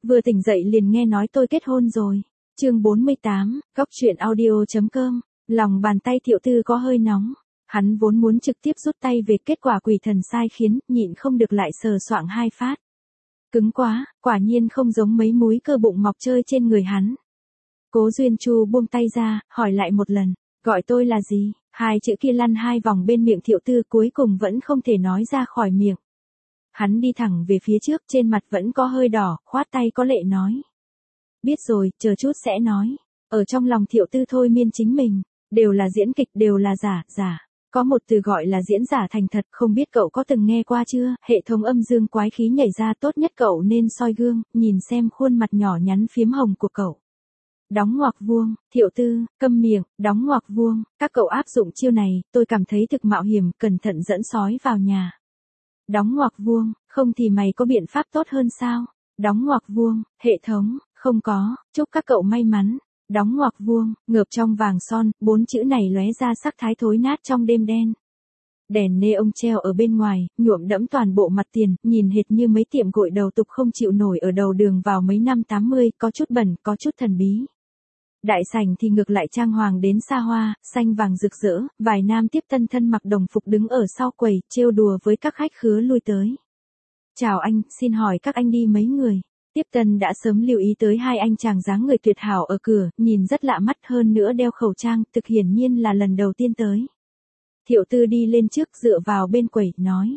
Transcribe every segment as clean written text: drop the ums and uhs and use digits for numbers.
Vừa tỉnh dậy liền nghe nói tôi kết hôn rồi. Chương 48, Góc truyện audio.com. Lòng bàn tay Thiệu Tư có hơi nóng. Hắn vốn muốn trực tiếp rút tay về, kết quả quỷ thần sai khiến, nhịn không được lại sờ soạng 2 phát. Cứng quá, quả nhiên không giống mấy múi cơ bụng mọc chơi trên người hắn. Cố Duyên Chu buông tay ra, hỏi lại một lần, gọi tôi là gì? 2 chữ kia lăn 2 vòng bên miệng Thiệu Tư, cuối cùng vẫn không thể nói ra khỏi miệng. Hắn đi thẳng về phía trước, trên mặt vẫn có hơi đỏ, khoát tay có lệ nói. Biết rồi, chờ chút sẽ nói. Ở trong lòng Thiệu Tư thôi miên chính mình, đều là diễn kịch, đều là giả. Có một từ gọi là diễn giả thành thật, không biết cậu có từng nghe qua chưa? Hệ thống âm dương quái khí nhảy ra, tốt nhất cậu nên soi gương, nhìn xem khuôn mặt nhỏ nhắn phiếm hồng của cậu. Đóng ngoặc vuông, Thiệu Tư, câm miệng, đóng ngoặc vuông, các cậu áp dụng chiêu này, tôi cảm thấy thực mạo hiểm, cẩn thận dẫn sói vào nhà. Đóng ngoặc vuông, không thì mày có biện pháp tốt hơn sao? Đóng ngoặc vuông, hệ thống, không có, chúc các cậu may mắn. Đóng ngoặc vuông, ngợp trong vàng son, 4 chữ này lóe ra sắc thái thối nát trong đêm đen. Đèn neon treo ở bên ngoài, nhuộm đẫm toàn bộ mặt tiền, nhìn hệt như mấy tiệm gội đầu tục không chịu nổi ở đầu đường vào mấy năm 80, có chút bẩn, có chút thần bí. Đại sảnh thì ngược lại trang hoàng đến xa hoa, xanh vàng rực rỡ, vài nam tiếp tân thân mặc đồng phục đứng ở sau quầy, trêu đùa với các khách khứa lui tới. Chào anh, xin hỏi các anh đi mấy người? Tiếp tân đã sớm lưu ý tới 2 anh chàng dáng người tuyệt hảo ở cửa, nhìn rất lạ mắt, hơn nữa đeo khẩu trang, thực hiển nhiên là lần đầu tiên tới. Thiệu Tư đi lên trước dựa vào bên quầy, nói.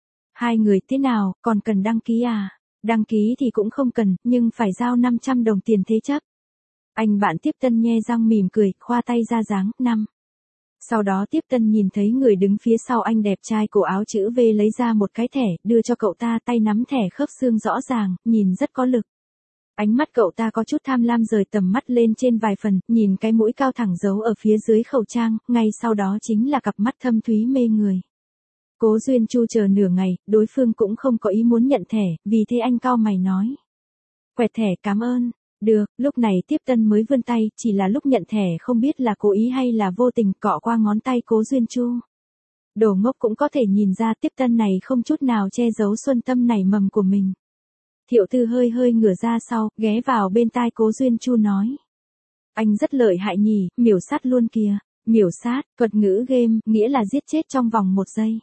2 người thế nào, còn cần đăng ký à? Đăng ký thì cũng không cần, nhưng phải giao 500 đồng tiền thế chấp. Anh bạn tiếp tân nhe răng mỉm cười, khoa tay ra dáng, 5. Sau đó tiếp tân nhìn thấy người đứng phía sau anh đẹp trai cổ áo chữ V lấy ra một cái thẻ, đưa cho cậu ta, tay nắm thẻ khớp xương rõ ràng, nhìn rất có lực. Ánh mắt cậu ta có chút tham lam, rời tầm mắt lên trên vài phần, nhìn cái mũi cao thẳng giấu ở phía dưới khẩu trang, ngay sau đó chính là cặp mắt thâm thúy mê người. Cố Duyên Chu chờ nửa ngày, đối phương cũng không có ý muốn nhận thẻ, vì thế anh cau mày nói. Quẹt thẻ, cảm ơn. Được, lúc này tiếp tân mới vươn tay, chỉ là lúc nhận thẻ không biết là cố ý hay là vô tình, cọ qua ngón tay Cố Duyên Chu. Đồ ngốc cũng có thể nhìn ra tiếp tân này không chút nào che giấu xuân tâm nảy mầm của mình. Thiệu Tư hơi ngửa ra sau, ghé vào bên tai Cố Duyên Chu nói. Anh rất lợi hại nhỉ, miểu sát luôn kìa. Miểu sát, thuật ngữ game, nghĩa là giết chết trong vòng 1 giây.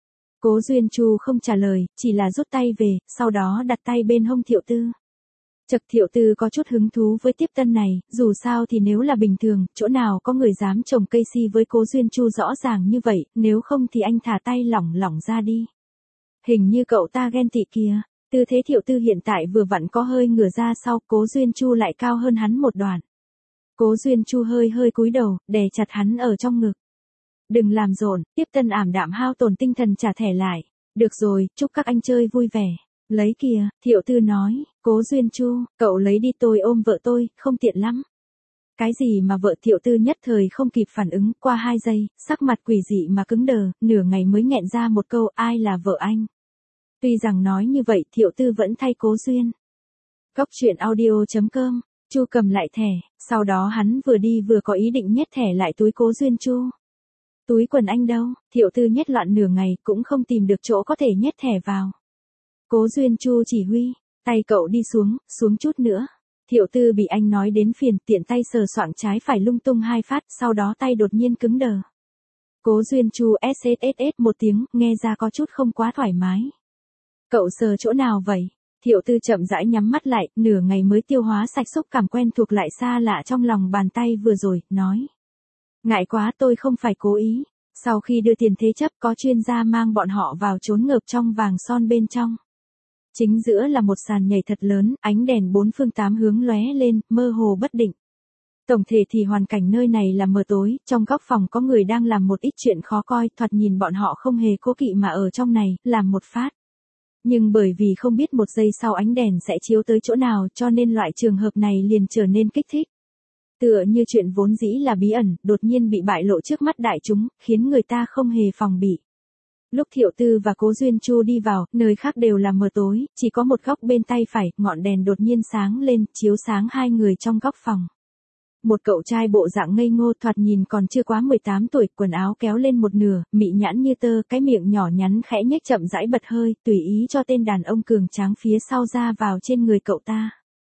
Cố Duyên Chu không trả lời, chỉ là rút tay về, sau đó đặt tay bên hông Thiệu Tư. Chật, Thiệu Tư có chút hứng thú với tiếp tân này, dù sao thì nếu là bình thường, chỗ nào có người dám trồng cây si với Cố Duyên Chu rõ ràng như vậy, nếu không thì anh thả tay lỏng ra đi. Hình như cậu ta ghen tị kìa. Tư thế Thiệu Tư hiện tại vừa vặn có hơi ngửa ra sau, Cố Duyên Chu lại cao hơn hắn một đoạn. Cố Duyên Chu hơi cúi đầu, đè chặt hắn ở trong ngực. Đừng làm rộn, tiếp tân ảm đạm hao tổn tinh thần trả thẻ lại. Được rồi, chúc các anh chơi vui vẻ. Lấy kìa, Thiệu Tư nói. Cố Duyên Chu, cậu lấy đi, tôi ôm vợ tôi, không tiện lắm. Cái gì mà vợ? Thiệu Tư nhất thời không kịp phản ứng, qua 2 giây, sắc mặt quỷ dị mà cứng đờ, nửa ngày mới nghẹn ra một câu, ai là vợ anh? Tuy rằng nói như vậy, Thiệu Tư vẫn thay Cố Duyên. Góc truyện audio.com. Chu cầm lại thẻ, sau đó hắn vừa đi vừa có ý định nhét thẻ lại túi Cố Duyên Chu. Túi quần anh đâu? Thiệu Tư nhét loạn nửa ngày, cũng không tìm được chỗ có thể nhét thẻ vào. Cố Duyên Chu chỉ huy, tay cậu đi xuống chút nữa. Thiệu Tư bị anh nói đến phiền, tiện tay sờ soạng trái phải lung tung 2 phát, sau đó tay đột nhiên cứng đờ. Cố Duyên Chu sss một tiếng, nghe ra có chút không quá thoải mái. Cậu sờ chỗ nào vậy? Thiệu Tư chậm rãi nhắm mắt lại, nửa ngày mới tiêu hóa sạch xúc cảm quen thuộc lại xa lạ trong lòng bàn tay vừa rồi, nói. Ngại quá, tôi không phải cố ý. Sau khi đưa tiền thế chấp, có chuyên gia mang bọn họ vào trốn ngợp trong vàng son bên trong. Chính giữa là một sàn nhảy thật lớn, ánh đèn 4 phương 8 hướng lóe lên, mơ hồ bất định. Tổng thể thì hoàn cảnh nơi này là mờ tối, trong góc phòng có người đang làm một ít chuyện khó coi, thoạt nhìn bọn họ không hề cố kỵ mà ở trong này, làm một phát. Nhưng bởi vì không biết 1 giây sau ánh đèn sẽ chiếu tới chỗ nào, cho nên loại trường hợp này liền trở nên kích thích. Tựa như chuyện vốn dĩ là bí ẩn, đột nhiên bị bại lộ trước mắt đại chúng, khiến người ta không hề phòng bị. Lúc Thiệu Tư và Cố Duyên Chu đi vào, nơi khác đều là mờ tối, chỉ có một góc bên tay phải, ngọn đèn đột nhiên sáng lên, chiếu sáng 2 người trong góc phòng. Một cậu trai bộ dạng ngây ngô, thoạt nhìn còn chưa quá 18 tuổi, quần áo kéo lên một nửa, mị nhãn như tơ, cái miệng nhỏ nhắn khẽ nhếch chậm rãi bật hơi, tùy ý cho tên đàn ông cường tráng phía sau ra vào trên người cậu ta.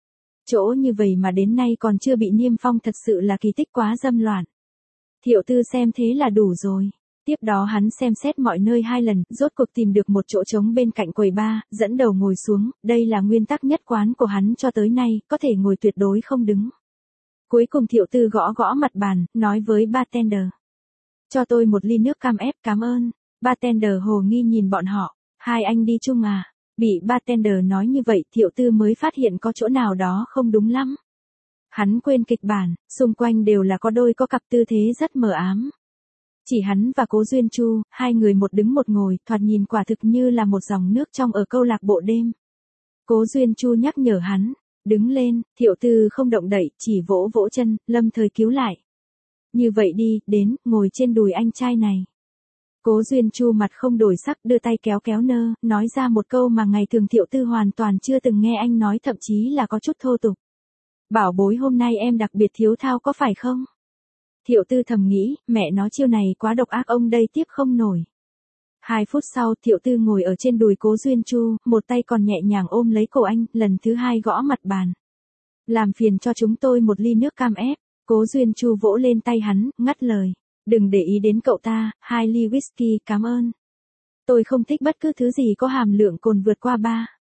chỗ như vậy mà đến nay còn chưa bị niêm phong thật sự là kỳ tích quá dâm loạn. Thiệu Tư xem thế là đủ rồi. Tiếp đó hắn xem xét mọi nơi 2 lần, rốt cuộc tìm được một chỗ trống bên cạnh quầy bar, dẫn đầu ngồi xuống, đây là nguyên tắc nhất quán của hắn cho tới nay, có thể ngồi tuyệt đối không đứng. Cuối cùng Thiệu Tư gõ gõ mặt bàn, nói với bartender. Cho tôi một ly nước cam ép, cảm ơn. Bartender hồ nghi nhìn bọn họ, hai anh đi chung à? Bị bartender nói như vậy Thiệu Tư mới phát hiện có chỗ nào đó không đúng lắm. Hắn quên kịch bản, xung quanh đều là có đôi có cặp tư thế rất mờ ám. Chỉ hắn và Cố Duyên Chu, hai người một đứng một ngồi, thoạt nhìn quả thực như là một dòng nước trong ở câu lạc bộ đêm. Cố Duyên Chu nhắc nhở hắn, đứng lên, Thiệu Tư không động đậy, chỉ vỗ vỗ chân, lâm thời cứu lại. Như vậy đi, đến, ngồi trên đùi anh trai này. Cố Duyên Chu mặt không đổi sắc, đưa tay kéo kéo nơ, nói ra một câu mà ngày thường Thiệu Tư hoàn toàn chưa từng nghe anh nói, thậm chí là có chút thô tục. Bảo bối hôm nay em đặc biệt thiếu thao có phải không? Thiệu Tư thầm nghĩ, mẹ nó chiêu này quá độc ác, ông đây tiếp không nổi. 2 phút sau Thiệu Tư ngồi ở trên đùi Cố Duyên Chu, một tay còn nhẹ nhàng ôm lấy cổ anh, lần thứ 2 gõ mặt bàn. Làm phiền cho chúng tôi một ly nước cam ép. Cố Duyên Chu vỗ lên tay hắn, ngắt lời. Đừng để ý đến cậu ta, 2 ly whisky, cảm ơn. Tôi không thích bất cứ thứ gì có hàm lượng cồn vượt qua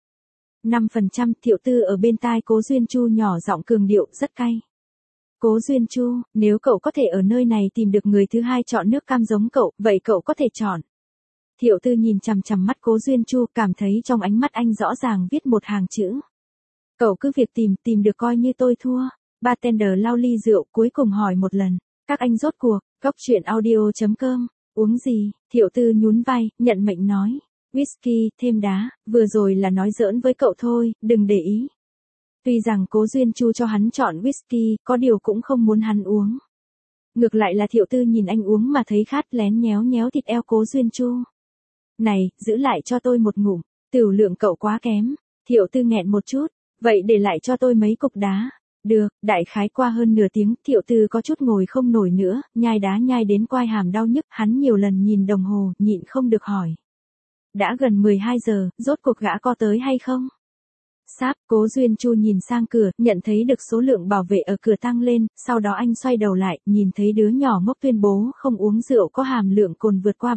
5%. Thiệu Tư ở bên tai Cố Duyên Chu nhỏ giọng cường điệu, rất cay. Cố Duyên Chu, nếu cậu có thể ở nơi này tìm được người thứ 2 chọn nước cam giống cậu, vậy cậu có thể chọn. Thiệu Tư nhìn chằm chằm mắt Cố Duyên Chu, cảm thấy trong ánh mắt anh rõ ràng viết một hàng chữ. Cậu cứ việc tìm được coi như tôi thua. Bartender lau ly rượu, cuối cùng hỏi một lần. Các anh rốt cuộc, góc chuyện audio.com, uống gì? Thiệu Tư nhún vai, nhận mệnh nói. Whisky, thêm đá, vừa rồi là nói giỡn với cậu thôi, đừng để ý. Tuy rằng Cố Duyên Chu cho hắn chọn whisky, có điều cũng không muốn hắn uống. Ngược lại là Thiệu Tư nhìn anh uống mà thấy khát, lén nhéo nhéo thịt eo Cố Duyên Chu. Này, giữ lại cho tôi một ngụm, tửu lượng cậu quá kém. Thiệu Tư nghẹn một chút, vậy để lại cho tôi mấy cục đá. Được, đại khái qua hơn nửa tiếng, Thiệu Tư có chút ngồi không nổi nữa, nhai đá nhai đến quai hàm đau nhức, hắn nhiều lần nhìn đồng hồ, nhịn không được hỏi. Đã gần 12 giờ, rốt cuộc gã có tới hay không? Sáp, Cố Duyên Chu nhìn sang cửa, nhận thấy được số lượng bảo vệ ở cửa tăng lên, sau đó anh xoay đầu lại, nhìn thấy đứa nhỏ ngốc tuyên bố không uống rượu có hàm lượng cồn vượt qua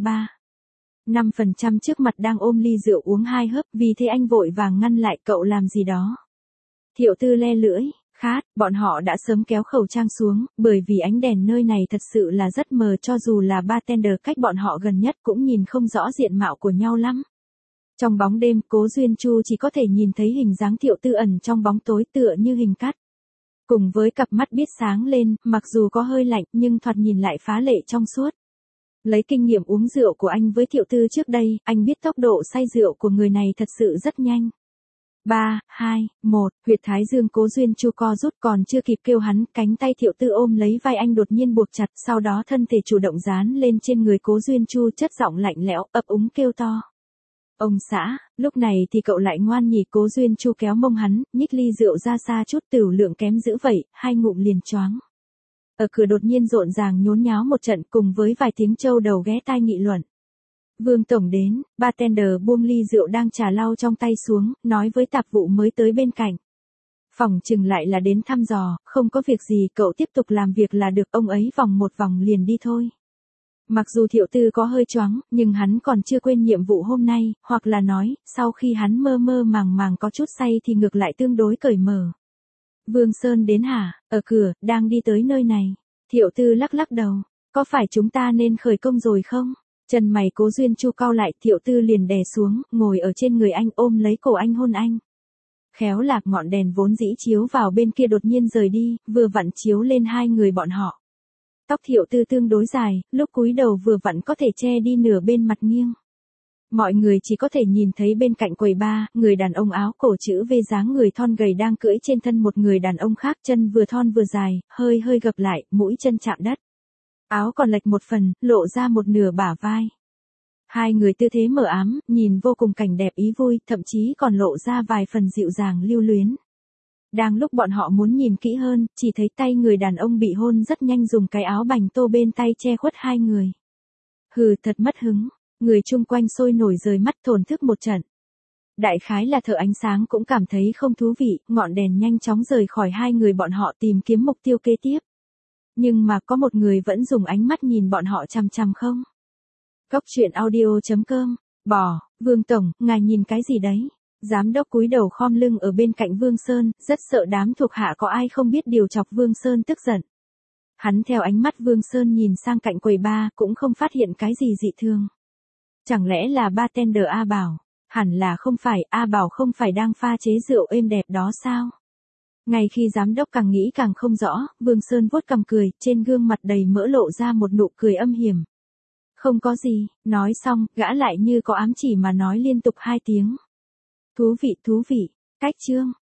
5% trước mặt đang ôm ly rượu uống 2 hớp, vì thế anh vội vàng ngăn lại, cậu làm gì đó. Thiệu Tư le lưỡi, khát, bọn họ đã sớm kéo khẩu trang xuống, bởi vì ánh đèn nơi này thật sự là rất mờ, cho dù là bartender cách bọn họ gần nhất cũng nhìn không rõ diện mạo của nhau lắm. Trong bóng đêm, Cố Duyên Chu chỉ có thể nhìn thấy hình dáng Thiệu Tư ẩn trong bóng tối tựa như hình cắt. Cùng với cặp mắt biết sáng lên, mặc dù có hơi lạnh nhưng thoạt nhìn lại phá lệ trong suốt. Lấy kinh nghiệm uống rượu của anh với Thiệu Tư trước đây, anh biết tốc độ say rượu của người này thật sự rất nhanh. 3, 2, 1, huyệt thái dương Cố Duyên Chu co rút, còn chưa kịp kêu hắn, cánh tay Thiệu Tư ôm lấy vai anh đột nhiên buộc chặt, sau đó thân thể chủ động dán lên trên người Cố Duyên Chu, chất giọng lạnh lẽo, ấp úng kêu to. Ông xã, lúc này thì cậu lại ngoan nhỉ? Cố Duyên Chu kéo mông hắn, nhích ly rượu ra xa chút, tửu lượng kém dữ vậy, 2 ngụm liền choáng. Ở cửa đột nhiên rộn ràng nhốn nháo một trận, cùng với vài tiếng trâu đầu ghé tai nghị luận. Vương tổng đến, bartender buông ly rượu đang trà lau trong tay xuống, nói với tạp vụ mới tới bên cạnh. Phỏng chừng lại là đến thăm dò, không có việc gì, cậu tiếp tục làm việc là được, ông ấy vòng một vòng liền đi thôi. Mặc dù Thiệu Tư có hơi choáng, nhưng hắn còn chưa quên nhiệm vụ hôm nay, hoặc là nói, sau khi hắn mơ mơ màng màng có chút say thì ngược lại tương đối cởi mở. Vương Sơn đến hả? Ở cửa, đang đi tới nơi này. Thiệu Tư lắc lắc đầu. Có phải chúng ta nên khởi công rồi không? Chân mày Cố Duyên Chu cau lại, Thiệu Tư liền đè xuống, ngồi ở trên người anh, ôm lấy cổ anh hôn anh. Khéo lạc ngọn đèn vốn dĩ chiếu vào bên kia đột nhiên rời đi, vừa vặn chiếu lên hai người bọn họ. Tóc Thiệu Tư tương đối dài, lúc cúi đầu vừa vặn có thể che đi nửa bên mặt nghiêng. Mọi người chỉ có thể nhìn thấy bên cạnh quầy bar, người đàn ông áo cổ chữ V dáng người thon gầy đang cưỡi trên thân một người đàn ông khác, chân vừa thon vừa dài, hơi hơi gập lại, mũi chân chạm đất. Áo còn lệch một phần, lộ ra một nửa bả vai. Hai người tư thế mờ ám, nhìn vô cùng cảnh đẹp ý vui, thậm chí còn lộ ra vài phần dịu dàng lưu luyến. Đang lúc bọn họ muốn nhìn kỹ hơn, chỉ thấy tay người đàn ông bị hôn rất nhanh dùng cái áo bành tô bên tay che khuất hai người. Hừ, thật mất hứng. Người chung quanh sôi nổi rời mắt thổn thức một trận. Đại khái là thợ ánh sáng cũng cảm thấy không thú vị, ngọn đèn nhanh chóng rời khỏi hai người bọn họ tìm kiếm mục tiêu kế tiếp. Nhưng mà có một người vẫn dùng ánh mắt nhìn bọn họ chằm chằm không. Góc truyện audio.com. Bò, Vương Tổng, ngài nhìn cái gì đấy? Giám đốc cúi đầu khom lưng ở bên cạnh Vương Sơn, rất sợ đám thuộc hạ có ai không biết điều chọc Vương Sơn tức giận. Hắn theo ánh mắt Vương Sơn nhìn sang cạnh quầy bar, cũng không phát hiện cái gì dị thường. Chẳng lẽ là bartender A Bảo? Hẳn là không phải, A Bảo không phải đang pha chế rượu êm đẹp đó sao? Ngay khi giám đốc càng nghĩ càng không rõ, Vương Sơn vuốt cằm cười, trên gương mặt đầy mỡ lộ ra một nụ cười âm hiểm. Không có gì, nói xong, gã lại như có ám chỉ mà nói liên tục 2 tiếng. Thú vị, cách chương.